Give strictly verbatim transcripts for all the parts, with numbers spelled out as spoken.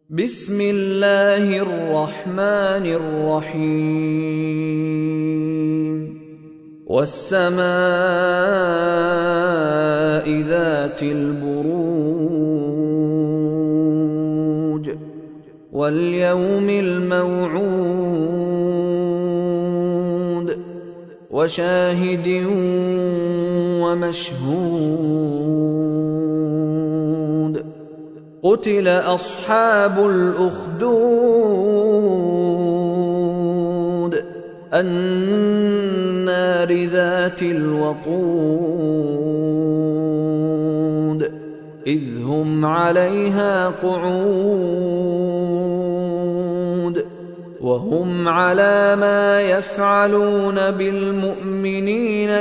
بسم الله الرحمن الرحيم والسماء ذات البروج واليوم الموعود وشاهد ومشهود قتل أصحاب الأخدود النار ذات الوقود إذ هم عليها قعود وهم على ما يفعلون بالمؤمنين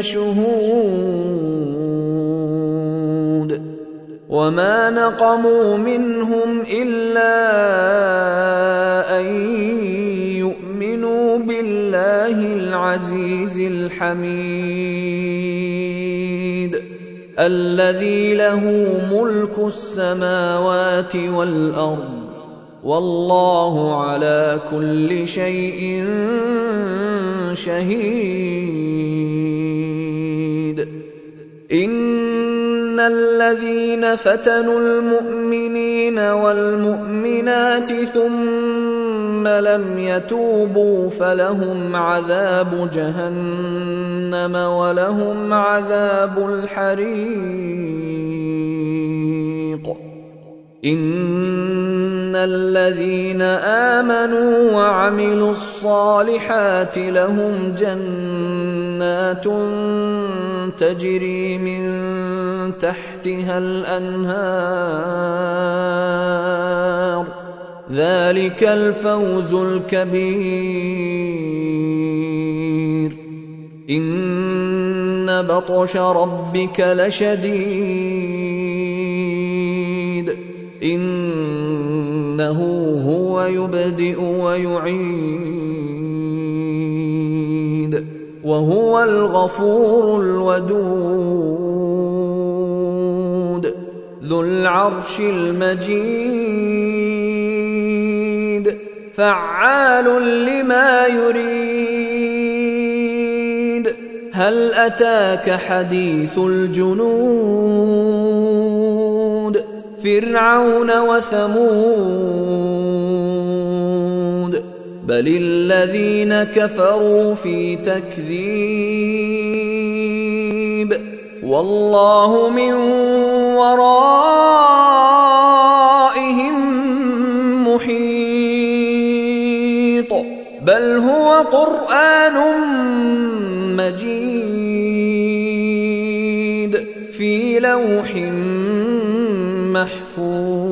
شهود وما نقموا منهم إلا أن يؤمنوا بالله العزيز الحميد الذي له ملك السماوات والأرض والله على كل شيء شهيد. إن الذين فتنوا المؤمنين والمؤمنات ثم لم يتوبوا فلهم عذاب جهنم ولهم عذاب الحريق. إن الذين آمنوا وعملوا الصالحات لهم جنات تجري من تحتها الأنهار ذلك الفوز الكبير. إن بطش ربك لشديد إنه هو يبدئ ويعيد وهو الغفور الودود ذو العرش المجيد فعال لما يريد. هل أتاك حديث الجنود فرعون وثمود بل الذين كفروا في تكذيب والله من ورائهم محيط بل هو قرآن مجيد في لوح محفوظ.